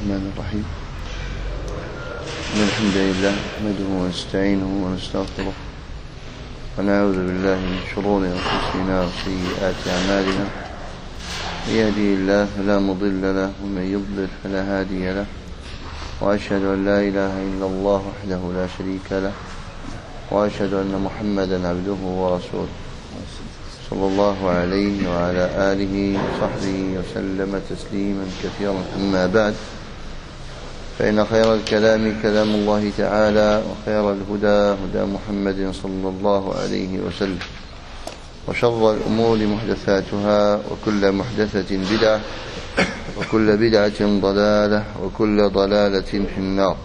الرحمن الرحيم. إن الحمد لله نحمده ونستعينه ونستغفره ونعوذ بالله من شرور أنفسنا وسيئات أعمالنا. من يهده الله فلا مضل له ومن يضلل فلا هادي له، وأشهد أن لا إله إلا الله وحده لا شريك له، وأشهد أن محمدا عبده ورسوله صلى الله عليه وعلى آله وصحبه وسلم تسليما كثيرا. أما بعد، فإن خير الكلام كلام الله تعالى، وخير الهدى هدى محمد صلى الله عليه وسلم، وشر الأمور محدثاتها، وكل محدثة بدعة، وكل بدعة ضلالة، وكل ضلالة في النار.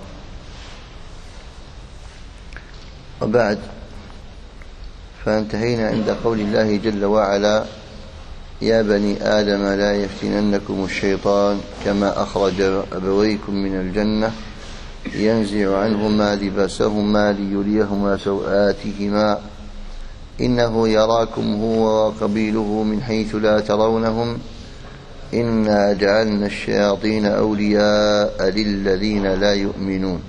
وبعد، فانتهينا عند قول الله جل وعلا: يا بني آدم لا يفتننكم الشيطان كما أخرج أبويكم من الجنة ينزع عنهما لباسهما ليريهما سوآتهما إنه يراكم هو وقبيله من حيث لا ترونهم إنا جعلنا الشياطين أولياء للذين لا يؤمنون.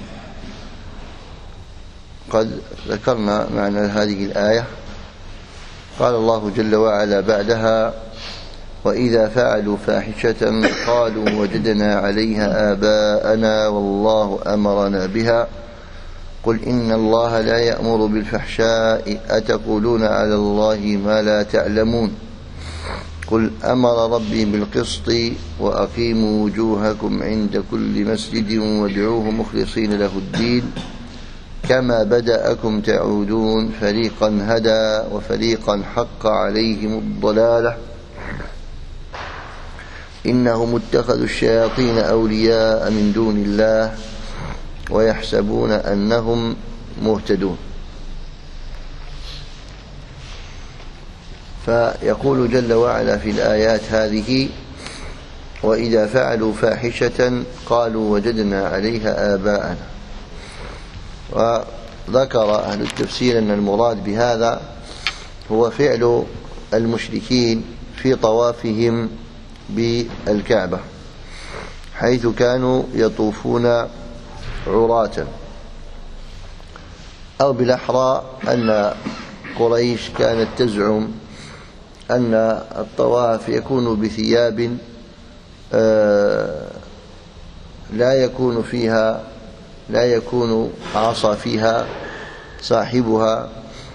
قد ذكرنا معنى هذه الآية. قال الله جل وعلا بعدها: وإذا فعلوا فاحشة قالوا وجدنا عليها آباءنا والله أمرنا بها قل إن الله لا يأمر بالفحشاء أتقولون على الله ما لا تعلمون قل أمر ربي بالقسط وأقيموا وجوهكم عند كل مسجد وادعوه مخلصين له الدين كما بدأكم تعودون فريقا هدى وفريقا حق عليهم الضلالة إنهم اتخذوا الشياطين أولياء من دون الله ويحسبون أنهم مهتدون. فيقول جل وعلا في الآيات هذه: وإذا فعلوا فاحشة قالوا وجدنا عليها آباءنا. وذكر أهل التفسير أن المراد بهذا هو فعل المشركين في طوافهم بالكعبة، حيث كانوا يطوفون عراة، أو بالأحرى أن قريش كانت تزعم أن الطواف يكون بثياب لا يكون عصى فيها صاحبها،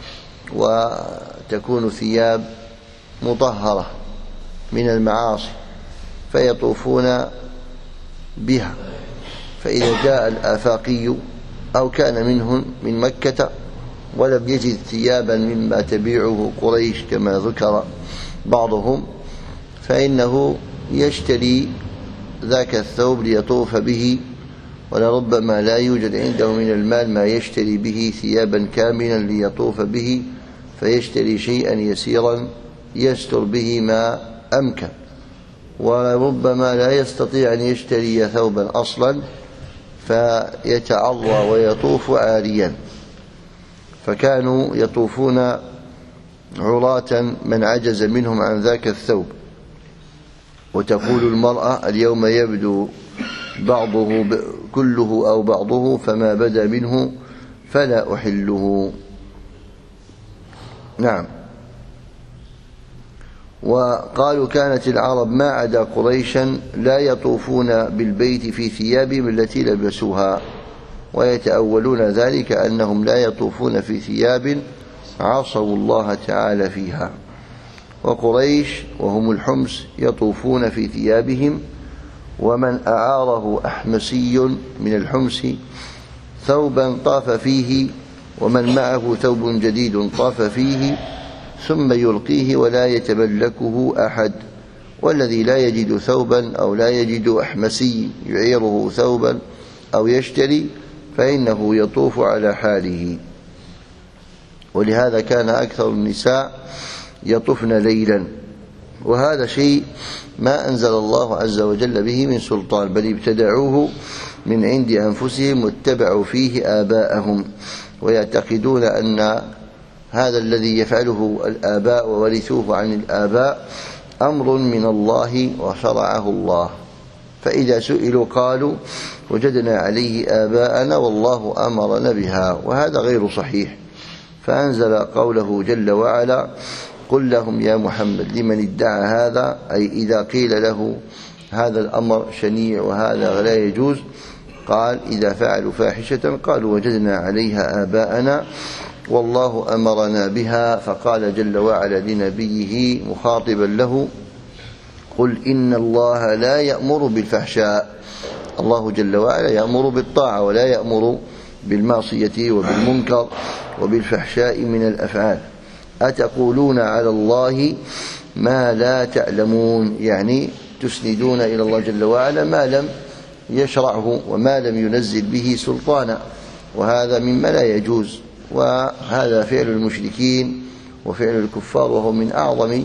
وتكون ثياب مطهرة من المعاصي فيطوفون بها. فإذا جاء الآفاقي أو كان منهم من مكة ولم يجد ثيابا مما تبيعه قريش كما ذكر بعضهم، فإنه يشتري ذاك الثوب ليطوف به، ولربما لا يوجد عنده من المال ما يشتري به ثيابا كاملا ليطوف به، فيشتري شيئا يسيرا يستر به ما أمكن، وربما لا يستطيع أن يشتري ثوبا أصلا فيتعرى ويطوف عاريا. فكانوا يطوفون عراة من عجز منهم عن ذاك الثوب. وتقول المرأة: اليوم يبدو بعضه كله أو بعضه فما بدا منه فلا أحله. نعم. وقالوا كانت العرب ما عدا قريشا لا يطوفون بالبيت في ثيابهم التي لبسوها، ويتأولون ذلك أنهم لا يطوفون في ثياب عصوا الله تعالى فيها. وقريش وهم الحمس يطوفون في ثيابهم، ومن أعاره أحمسي من الحمس ثوبا طاف فيه ومن معه ثوب جديد طاف فيه ثم يلقيه ولا يتملكه أحد. والذي لا يجد ثوبا أو لا يجد أحمسي يعيره ثوبا أو يشتري فإنه يطوف على حاله. ولهذا كان أكثر النساء يطفن ليلا، وهذا شيء ما أنزل الله عز وجل به من سلطان، بل ابتدعوه من عند أنفسهم واتبعوا فيه آباءهم، ويعتقدون أن هذا الذي يفعله الآباء وورثوه عن الآباء أمر من الله وشرعه الله، فإذا سئلوا قالوا وجدنا عليه آباءنا والله أمرنا بها، وهذا غير صحيح. فأنزل قوله جل وعلا: قل لهم يا محمد لمن ادعى هذا، أي إذا قيل له هذا الأمر شنيع وهذا لا يجوز، قال إذا فعلوا فاحشة قالوا وجدنا عليها آباءنا والله أمرنا بها. فقال جل وعلا لنبيه مخاطبا له: قل إن الله لا يأمر بالفحشاء. الله جل وعلا يأمر بالطاعة ولا يأمر بالمعصية وبالمنكر وبالفحشاء من الأفعال. أتقولون على الله ما لا تعلمون، يعني تسندون إلى الله جل وعلا ما لم يشرعه وما لم ينزل به سلطانا، وهذا مما لا يجوز، وهذا فعل المشركين وفعل الكفار، وهو من أعظم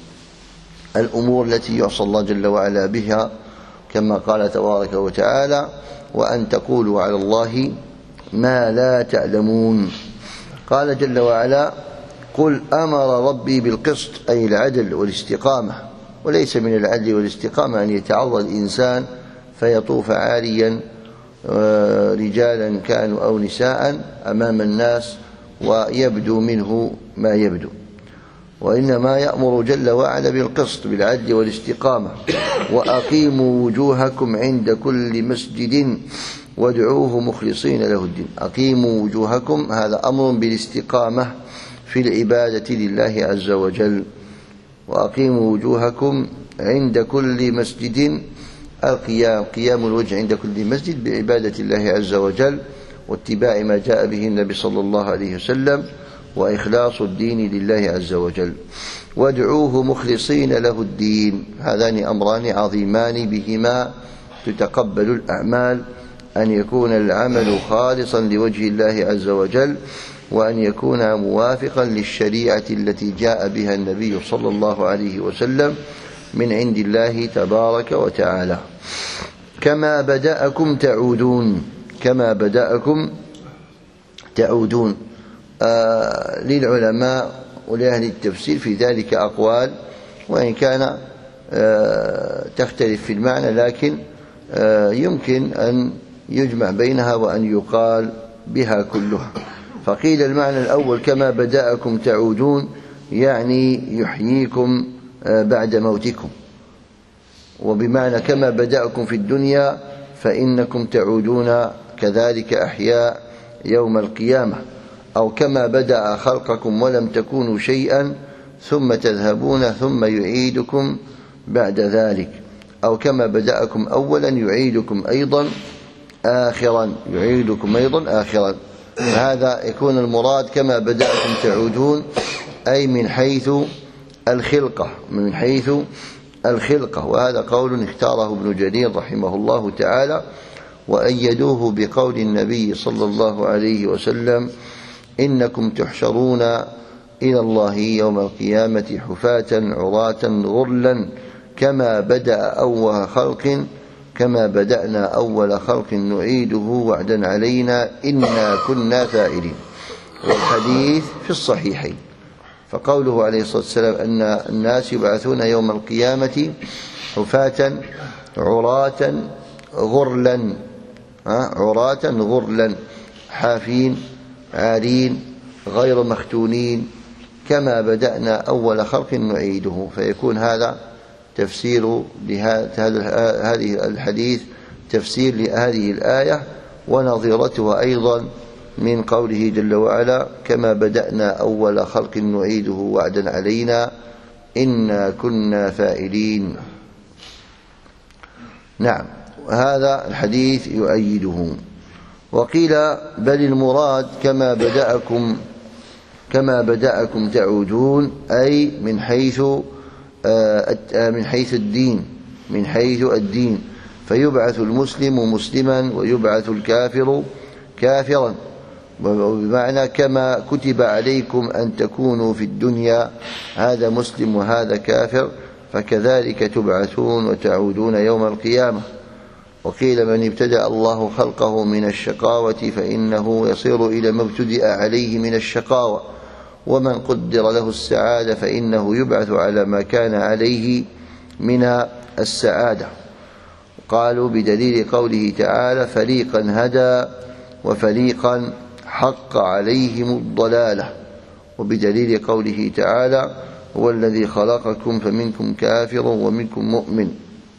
الأمور التي يعصى الله جل وعلا بها، كما قال تبارك وتعالى: وأن تقولوا على الله ما لا تعلمون. قال جل وعلا: قل أمر ربي بالقسط، أي العدل والاستقامة، وليس من العدل والاستقامة أن يتعرض الإنسان فيطوف عاريا رجالا كانوا أو نساء أمام الناس ويبدو منه ما يبدو، وإنما يأمر جل وعلا بالقسط بالعدل والاستقامة. وأقيموا وجوهكم عند كل مسجد وادعوه مخلصين له الدين. أقيموا وجوهكم، هذا أمر بالاستقامة في العبادة لله عز وجل. وأقيموا وجوهكم عند كل مسجد، قيام الوجه عند كل مسجد بعبادة الله عز وجل واتباع ما جاء به النبي صلى الله عليه وسلم وإخلاص الدين لله عز وجل. وادعوه مخلصين له الدين، هذان أمران عظيمان بهما تتقبل الأعمال: أن يكون العمل خالصا لوجه الله عز وجل، وأن يكون موافقا للشريعة التي جاء بها النبي صلى الله عليه وسلم من عند الله تبارك وتعالى. كما بدأكم تعودون، كما بدأكم تعودون. للعلماء ولأهل التفسير في ذلك أقوال، وإن كان تختلف في المعنى، لكن يمكن أن يجمع بينها وأن يقال بها كلها. فقيل المعنى الأول كما بدأكم تعودون، يعني يحييكم بعد موتكم، وبمعنى كما بدأكم في الدنيا فإنكم تعودون كذلك أحياء يوم القيامة. أو كما بدأ خلقكم ولم تكونوا شيئا ثم تذهبون ثم يعيدكم بعد ذلك. أو كما بدأكم أولا يعيدكم أيضا آخرا، يعيدكم أيضا آخرا. هذا يكون المراد كما بدأكم تعودون، أي من حيث الخلقة، من حيث الخلقة. وهذا قول اختاره ابن جرير رحمه الله تعالى، وأيدوه بقول النبي صلى الله عليه وسلم: إنكم تحشرون إلى الله يوم القيامة حفاة عراة غرلا كما بدأ أول خلق، كما بدأنا أول خلق نعيده وعدا علينا إنا كنا فاعلين. والحديث في الصحيحين. فقوله عليه الصلاة والسلام أن الناس يبعثون يوم القيامة حفاة عراة غرلا، عراة غرلا، حافين عارين غير مختونين، كما بدأنا أول خلق نعيده. فيكون هذا تفسير هذه الحديث، تفسير لهذه الآية، ونظيرتها أيضا من قوله جل وعلا: كما بدأنا أول خلق نعيده وعدا علينا إنا كنا فاعلين. نعم، هذا الحديث يؤيده. وقيل بل المراد كما بدأكم تعودون، أي من حيث الدين، من حيث الدين، فيبعث المسلم مسلما ويبعث الكافر كافرا. بمعنى كما كتب عليكم أن تكونوا في الدنيا، هذا مسلم وهذا كافر، فكذلك تبعثون وتعودون يوم القيامة. وقيل من ابتدأ الله خلقه من الشقاوة فإنه يصير إلى ما ابتدأ عليه من الشقاوة، ومن قدر له السعادة فإنه يبعث على ما كان عليه من السعادة. قالوا بدليل قوله تعالى فريقا هدى وفريقا حق عليهم الضلالة، وبدليل قوله تعالى هو الذي خلقكم فمنكم كافر ومنكم مؤمن.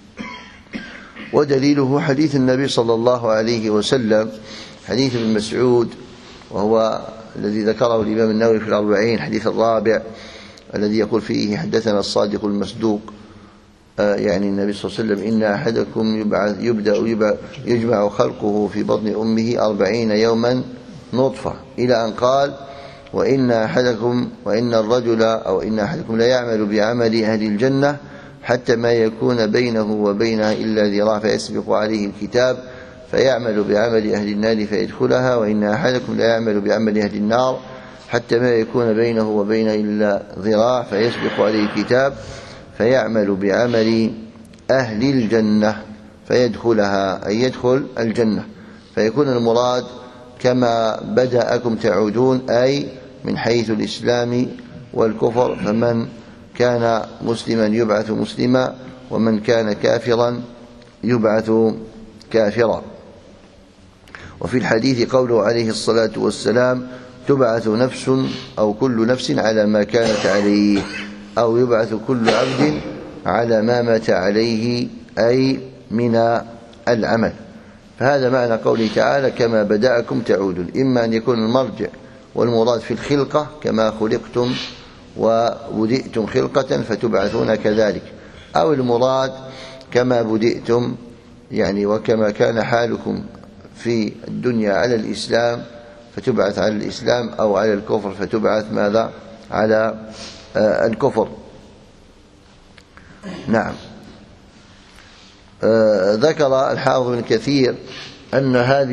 ودليله حديث النبي صلى الله عليه وسلم، حديث ابن مسعود، وهو الذي ذكره الإمام النووي في الأربعين، حديث الرابع الذي يقول فيه حدثنا الصادق المصدوق، يعني النبي صلى الله عليه وسلم إن أحدكم يجمع خلقه في بطن أمه 40 يوما نطفة، إلى أن قال وإن أحدكم لا يعمل بعمل أهل الجنة حتى ما يكون بينه وبينها إلا ذراع فيسبق عليه الكتاب فيعمل بعمل أهل النار فيدخلها، وإن أحدكم لا يعمل بعمل أهل النار حتى ما يكون بينه وبينها إلا ذراع فيسبق عليه الكتاب فيعمل بعمل أهل الجنة فيدخلها، أي يدخل الجنة. فيكون المراد كما بدأكم تعودون، أي من حيث الإسلام والكفر، فمن كان مسلما يبعث مسلما ومن كان كافرا يبعث كافرا. وفي الحديث قوله عليه الصلاة والسلام تبعث نفس أو كل نفس على ما كانت عليه، أو يبعث كل عبد على ما مات عليه، أي من العمل. فهذا معنى قوله تعالى كما بدأكم تعودون، إما أن يكون المرجع والمراد في الخلقة كما خلقتم وبدئتم خلقة فتبعثون كذلك، أو المراد كما بدئتم يعني وكما كان حالكم في الدنيا على الإسلام فتبعث على الإسلام، أو على الكفر فتبعث ماذا؟ على الكفر. نعم. ذكر الحافظ ابن كثير أن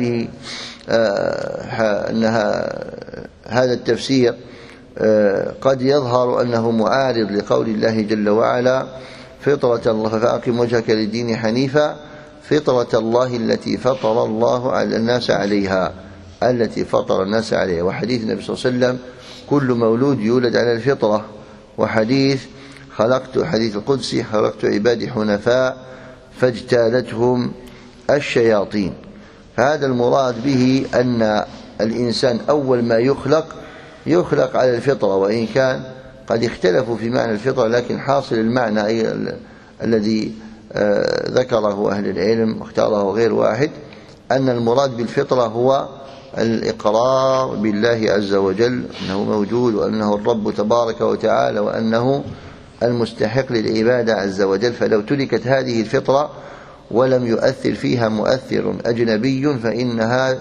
هذا التفسير قد يظهر أنه معارض لقول الله جل وعلا فطرة الله فأقم وجهك للدين حنيفا فطرة الله التي فطر الله على الناس عليها، التي فطر الناس عليها. وحديث النبي صلى الله عليه وسلم كل مولود يولد على الفطرة، وحديث حديث القدسي خلقت عبادي حنفاء فاجتالتهم الشياطين. فهذا المراد به أن الإنسان أول ما يخلق على الفطرة، وإن كان قد اختلفوا في معنى الفطرة، لكن حاصل المعنى الذي ذكره أهل العلم واختاره غير واحد، أن المراد بالفطرة هو الإقرار بالله عز وجل أنه موجود، وأنه الرب تبارك وتعالى، وأنه المستحق للعبادة عز وجل. فلو تركت هذه الفطرة ولم يؤثر فيها مؤثر أجنبي فإنها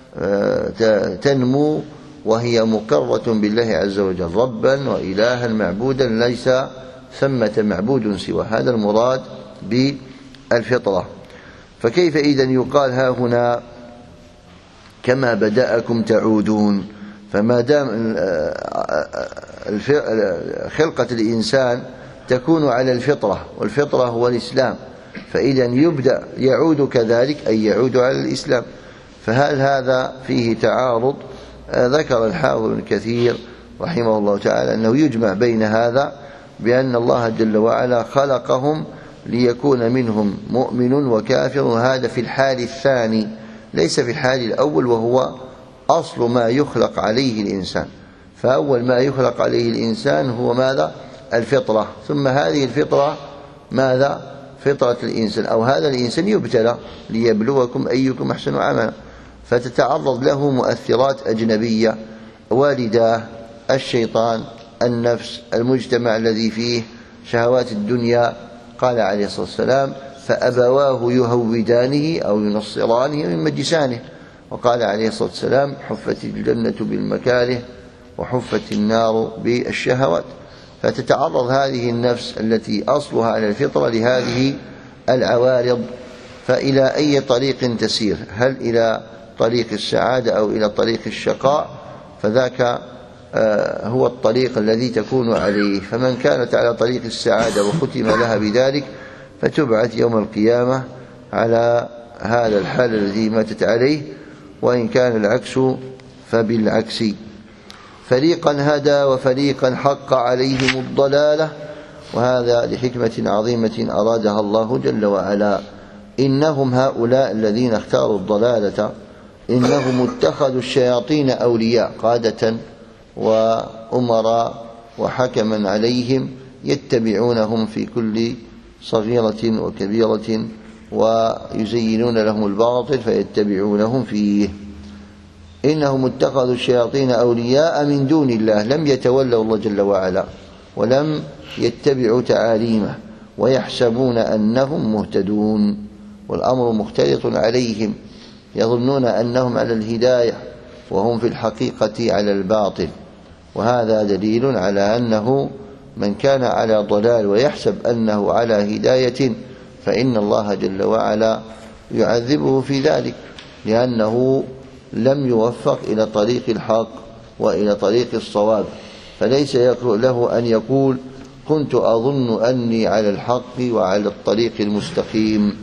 تنمو وهي مقرة بالله عز وجل ربا وإلها معبودا ليس ثمة معبود سوى. هذا المراد بالفطرة. فكيف إذن يقال ها هنا كما بدأكم تعودون؟ فما دام خلقة الإنسان تكون على الفطرة، والفطرة هو الإسلام، فإذن يعود كذلك أي يعود على الإسلام. فهل هذا فيه تعارض؟ ذكر الحافظ ابن كثير رحمه الله تعالى أنه يجمع بين هذا بأن الله جل وعلا خلقهم ليكون منهم مؤمن وكافر، وهذا في الحال الثاني ليس في الحال الأول، وهو أصل ما يخلق عليه الإنسان. فأول ما يخلق عليه الإنسان هو ماذا؟ الفطرة. ثم هذه الفطرة ماذا؟ فطرة الإنسان، أو هذا الإنسان يبتلى ليبلوكم أيكم أحسن عملا، فتتعرض له مؤثرات أجنبية، والداه، الشيطان، النفس، المجتمع الذي فيه شهوات الدنيا. قال عليه الصلاة والسلام فأبواه يهودانه أو ينصرانه من مجسانه. وقال عليه الصلاة والسلام حفت الجنة بالمكاره وحفت النار بالشهوات. فتتعرض هذه النفس التي أصلها على الفطرة لهذه العوارض، فإلى أي طريق تسير؟ هل إلى طريق السعادة أو إلى طريق الشقاء؟ فذاك هو الطريق الذي تكون عليه. فمن كانت على طريق السعادة وختم لها بذلك فتبعث يوم القيامة على هذا الحال الذي ماتت عليه، وإن كان العكس فبالعكس. فريقا هدى وفريقا حق عليهم الضلالة، وهذا لحكمة عظيمة أرادها الله جل وعلا. إنهم هؤلاء الذين اختاروا الضلالة إنهم اتخذوا الشياطين أولياء قادة وأمراء وحكما عليهم يتبعونهم في كل صغيرة وكبيرة ويزينون لهم الباطل فيتبعونهم فيه. إنهم اتخذوا الشياطين أولياء من دون الله لم يتولوا الله جل وعلا ولم يتبعوا تعاليمه ويحسبون أنهم مهتدون والأمر مختلط عليهم يظنون أنهم على الهداية وهم في الحقيقة على الباطل. وهذا دليل على أنه من كان على ضلال ويحسب أنه على هداية فإن الله جل وعلا يعذبه في ذلك لأنه لم يوفق إلى طريق الحق وإلى طريق الصواب. فليس له أن يقول كنت أظن أني على الحق وعلى الطريق المستقيم.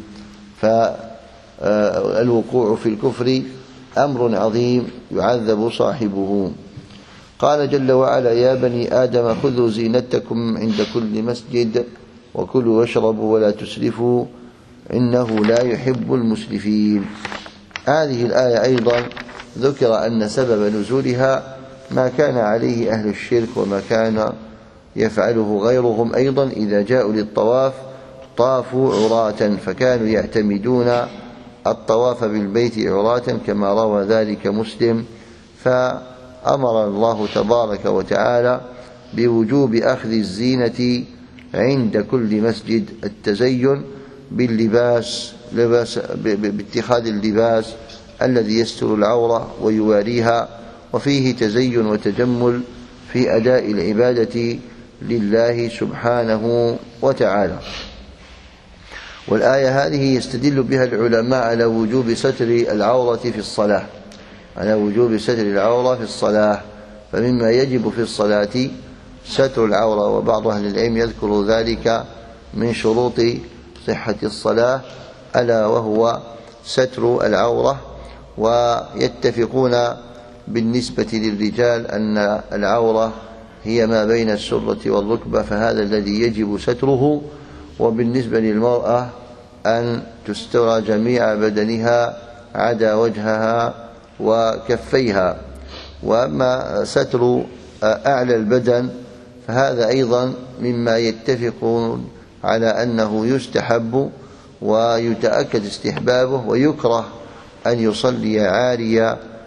فالوقوع في الكفر أمر عظيم يعذب صاحبه. قال جل وعلا يا بني آدم خذوا زينتكم عند كل مسجد وكلوا واشربوا ولا تسرفوا إنه لا يحب المسرفين. هذه الآية أيضا ذكر أن سبب نزولها ما كان عليه أهل الشرك وما كان يفعله غيرهم أيضا إذا جاءوا للطواف طافوا عراة فكانوا يعتمدون الطواف بالبيت عراة كما روى ذلك مسلم. فأمر الله تبارك وتعالى بوجوب أخذ الزينة عند كل مسجد التزين باللباس باتخاذ اللباس الذي يستر العورة ويواريها وفيه تزين وتجمل في أداء العبادة لله سبحانه وتعالى. والآية هذه يستدل بها العلماء على وجوب ستر العورة في الصلاة في الصلاة. فمما يجب في الصلاة ستر العورة وبعض أهل العلم يذكر ذلك من شروط صحة الصلاة ألا وهو ستر العورة. ويتفقون بالنسبة للرجال أن العورة هي ما بين السرة والركبة فهذا الذي يجب ستره. وبالنسبة للمرأة أن تستر جميع بدنها عدا وجهها وكفيها. وأما ستر أعلى البدن فهذا أيضا مما يتفقون على أنه يستحب ويتأكد استحبابه ويكره أن يصلي عاري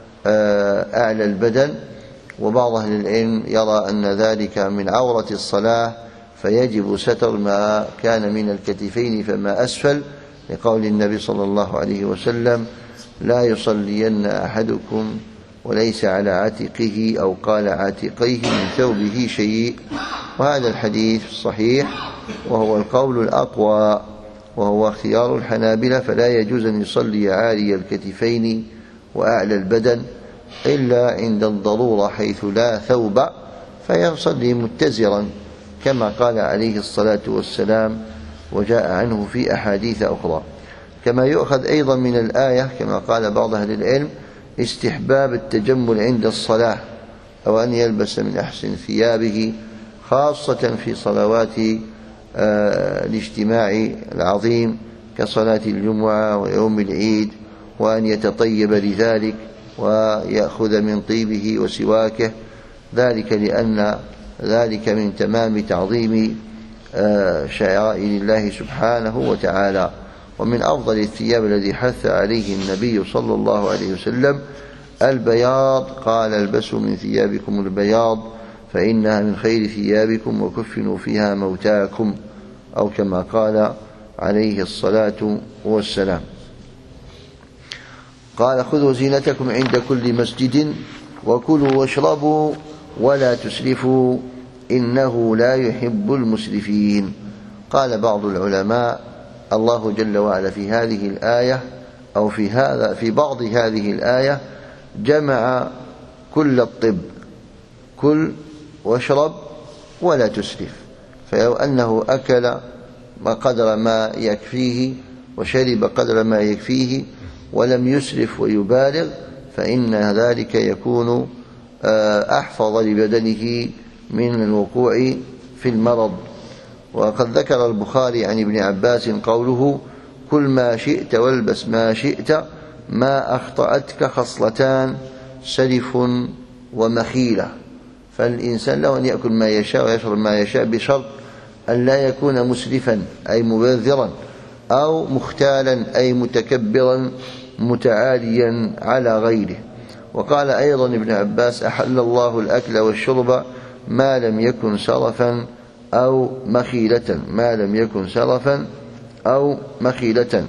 أعلى البدن. وبعض أهل العلم يرى أن ذلك من عورة الصلاة فيجب ستر ما كان من الكتفين فما أسفل لقول النبي صلى الله عليه وسلم لا يصلين أحدكم وليس على عاتقه أو قال عاتقيه من ثوبه شيء. وهذا الحديث صحيح وهو القول الأقوى وهو اختيار الحنابلة فلا يجوز أن يصلي عاري الكتفين وأعلى البدن إلا عند الضرورة حيث لا ثوب فيصلي متزرا كما قال عليه الصلاة والسلام وجاء عنه في أحاديث أخرى. كما يؤخذ أيضا من الآية كما قال بعض أهل العلم استحباب التجمل عند الصلاة أو أن يلبس من أحسن ثيابه خاصة في صلوات الاجتماع العظيم كصلاة الجمعة ويوم العيد وأن يتطيب لذلك ويأخذ من طيبه وسواكه ذلك لأن ذلك من تمام تعظيم شعائر الله سبحانه وتعالى. ومن أفضل الثياب الذي حث عليه النبي صلى الله عليه وسلم البياض قال البسوا من ثيابكم البياض فإنها من خير ثيابكم وكفنوا فيها موتاكم أو كما قال عليه الصلاة والسلام. قال خذوا زينتكم عند كل مسجد وكلوا واشربوا ولا تسرفوا إنه لا يحب المسرفين. قال بعض العلماء الله جل وعلا في هذه الآية أو في بعض هذه الآية جمع كل الطب كل واشرب ولا تسرف. فلو أنه أكل قدر ما يكفيه وشرب قدر ما يكفيه ولم يسرف ويبالغ فإن ذلك يكون أحفظ لبدنه من الوقوع في المرض. وقد ذكر البخاري عن ابن عباس قوله كل ما شئت والبس ما شئت ما أخطأتك خصلتان سلف ومخيلة. فالإنسان له أن يأكل ما يشاء ويشرب ما يشاء بشرط أن لا يكون مسرفا أي مبذرا أو مختالا أي متكبرا متعاليا على غيره. وقال أيضا ابن عباس: أحل الله الأكل والشرب ما لم يكن سرفا أو مخيلة، ما لم يكن سرفا أو مخيلة.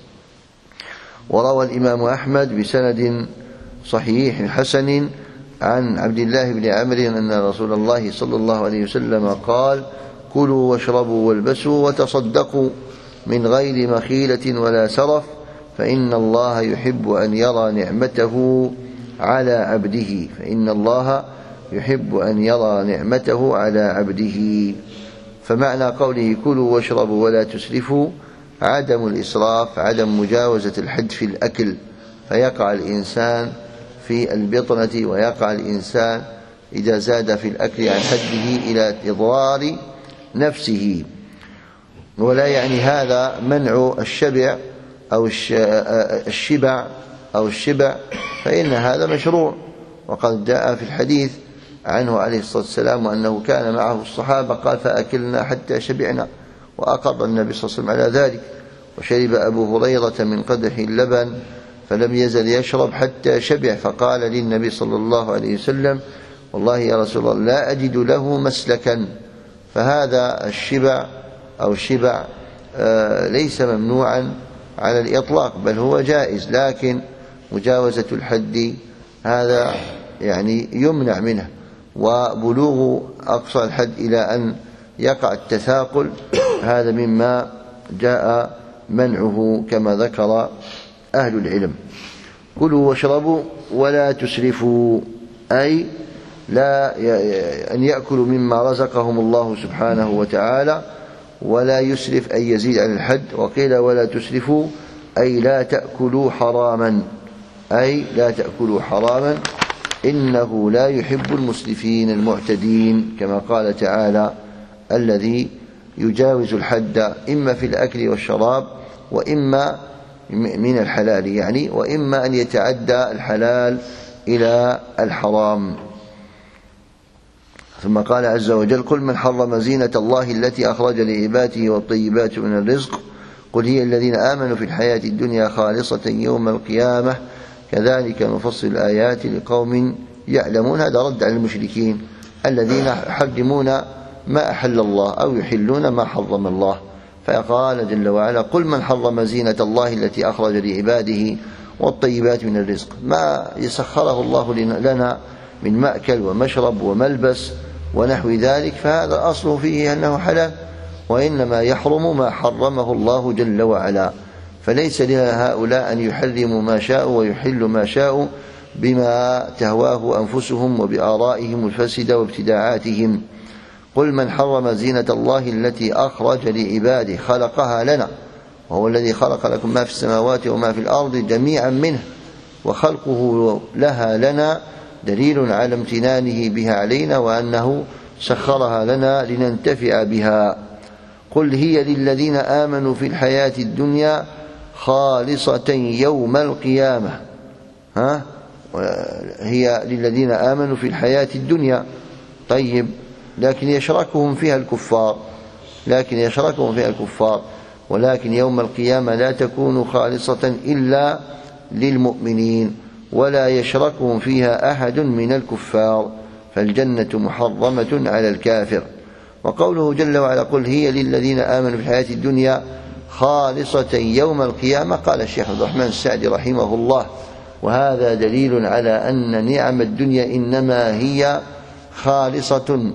وروى الإمام أحمد بسند صحيح حسن عن عبد الله بن عمرو أن رسول الله صلى الله عليه وسلم قال: كلوا واشربوا والبسوا وتصدقوا من غير مخيلة ولا سرف، فإن الله يحب أن يرى نعمته على عبده، فإن الله يحب أن يرى نعمته على عبده. فمعنى قوله كلوا واشربوا ولا تسرفوا عدم الإسراف، عدم مجاوزة الحد في الأكل، فيقع الإنسان في البطنة ويقع الإنسان إذا زاد في الأكل عن حده إلى إضرار نفسه. ولا يعني هذا منع الشبع أو الشبع، فإن هذا مشروع، وقد جاء في الحديث عنه عليه الصلاة والسلام أنه كان معه الصحابة قال: فأكلنا حتى شبعنا، وأقر النبي صلى الله عليه وسلم على ذلك. وشرب أبو هريرة من قدح اللبن فلم يزل يشرب حتى شبع، فقال للنبي صلى الله عليه وسلم: والله يا رسول الله لا أجد له مسلكا. فهذا الشبع أو الشبع ليس ممنوعا على الإطلاق، بل هو جائز، لكن مجاوزة الحد هذا يعني يمنع منه، وبلوغ أقصى الحد إلى أن يقع التثاقل هذا مما جاء منعه كما ذكر أهل العلم. كلوا واشربوا ولا تسرفوا، أي لا أن يأكلوا مما رزقهم الله سبحانه وتعالى، ولا يسرف أي يزيد عن الحد. وقيل ولا تسرفوا أي لا تأكلوا حراما، أي لا تأكلوا حراما، إنه لا يحب المسرفين المعتدين، كما قال تعالى: الذي يجاوز الحد إما في الأكل والشراب وإما من الحلال، يعني وإما أن يتعدى الحلال إلى الحرام. ثم قال عز وجل: قل من حرم زينة الله التي أخرج لعباده والطيبات من الرزق، قل هي الذين آمنوا في الحياة الدنيا خالصة يوم القيامة كذلك نفصل الآيات لقوم يعلمون. هذا رد على المشركين الذين يحرمون ما أحل الله أو يحلون ما حرم الله. فقال جل وعلا: قل من حرم زينة الله التي أخرج لعباده والطيبات من الرزق، ما يسخره الله لنا من مأكل ومشرب وملبس ونحو ذلك، فهذا أصله فيه أنه حلال، وإنما يحرم ما حرمه الله جل وعلا. فليس لهؤلاء أن يحرموا ما شاءوا ويحلوا ما شاءوا بما تهواه أنفسهم وبآرائهم الفاسدة وابتداعاتهم. قل من حرم زينة الله التي أخرج لعباده، خلقها لنا، وهو الذي خلق لكم ما في السماوات وما في الأرض جميعا منه، وخلقه لها لنا دليل على امتنانه بها علينا وأنه سخرها لنا لننتفع بها. قل هي للذين آمنوا في الحياة الدنيا خالصة يوم القيامة. هي للذين آمنوا في الحياة الدنيا، طيب، لكن يشركهم فيها الكفار، ولكن يوم القيامة لا تكون خالصة إلا للمؤمنين، ولا يشركهم فيها أحد من الكفار، فالجنة محرمة على الكافر. وقوله جل وعلا: قل هي للذين آمنوا في الحياة الدنيا خالصة يوم القيامة، قال الشيخ عبد الرحمن السعدي رحمه الله: وهذا دليل على أن نعم الدنيا إنما هي خالصة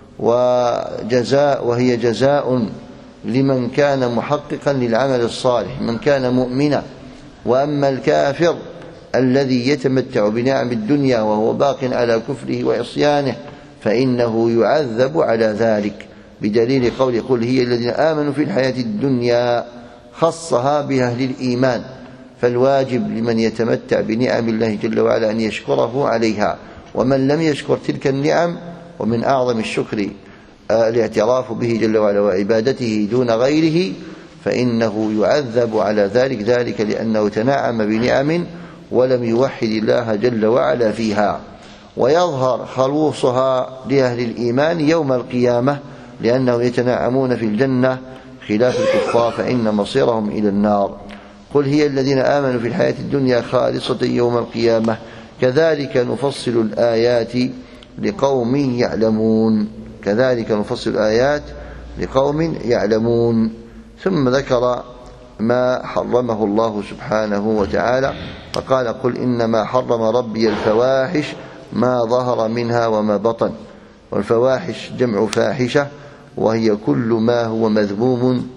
وهي جزاء لمن كان محققا للعمل الصالح، من كان مؤمنا. وأما الكافر الذي يتمتع بنعم الدنيا وهو باق على كفره وعصيانه فإنه يعذب على ذلك، بدليل قول قل هي الذين آمنوا في الحياة الدنيا، خصها بأهل الإيمان. فالواجب لمن يتمتع بنعم الله جل وعلا أن يشكره عليها، ومن لم يشكر تلك النعم، ومن أعظم الشكر الاعتراف به جل وعلا وعبادته دون غيره، فإنه يعذب على ذلك لأنه تنعم بنعم ولم يوحد الله جل وعلا فيها. ويظهر خلوصها لأهل الإيمان يوم القيامة لأنهم يتنعمون في الجنة خلاف الكفار فإن مصيرهم إلى النار. قل هي الذين آمنوا في الحياة الدنيا خالصة يوم القيامة كذلك نفصل الآيات لقوم يعلمون. كذلك نفصل الآيات لقوم يعلمون. ثم ذكر ما حرمه الله سبحانه وتعالى فقال قل إنما حرم ربي الفواحش ما ظهر منها وما بطن. والفواحش جمع فاحشة وهي كل ما هو مذموم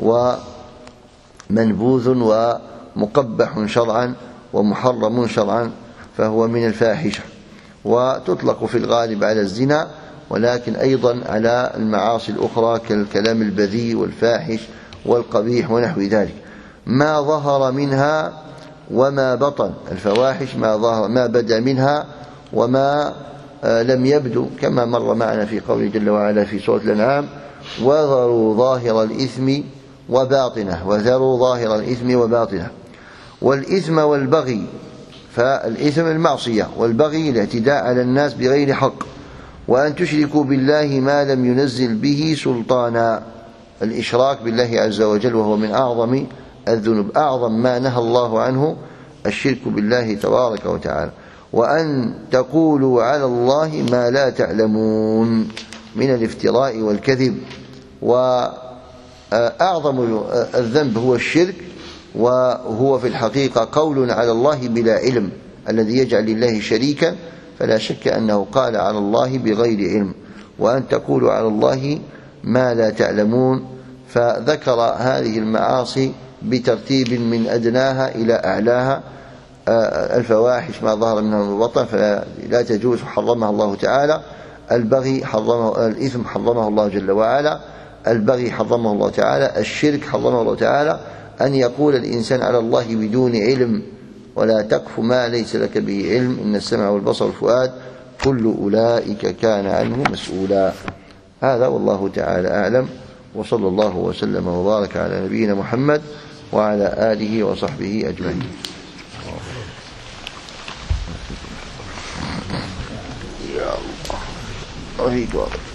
ومنبوذ ومقبح شرعا ومحرم شرعا فهو من الفاحشة. وتطلق في الغالب على الزنا ولكن أيضا على المعاصي الأخرى كالكلام البذيء والفاحش والقبيح ونحو ذلك. ما ظهر منها وما بطن. الفواحش ما بدا منها وما لم يبدو كما مر معنا في قوله جل وعلا في سورة الأنعام وذروا ظاهر الإثم وباطنه. وذروا ظاهر الإثم وباطنه. والإثم والبغي فالإثم المعصية والبغي الاعتداء على الناس بغير حق وأن تشركوا بالله ما لم ينزل به سلطانا. الإشراك بالله عز وجل وهو من أعظم الذنوب. أعظم ما نهى الله عنه الشرك بالله تبارك وتعالى. وأن تقولوا على الله ما لا تعلمون من الافتراء والكذب. وأعظم الذنب هو الشرك وهو في الحقيقة قول على الله بلا علم الذي يجعل لله شريكا فلا شك أنه قال على الله بغير علم. وأن تقولوا على الله ما لا تعلمون. فذكر هذه المعاصي بترتيب من أدناها إلى أعلاها. الفواحش ما ظهر منها من البطن فلا تجوز حرمها الله تعالى. البغي حرمه الإثم حرمه الله جل وعلا. البغي حرمه الله تعالى. الشرك حرمه الله تعالى. أن يقول الإنسان على الله بدون علم ولا تقف ما ليس لك به علم إن السمع والبصر والفؤاد كل أولئك كان عنه مسؤولا. هذا والله تعالى أعلم وصلى الله وسلم وبارك على نبينا محمد وعلى آله وصحبه أجمعين. يا الله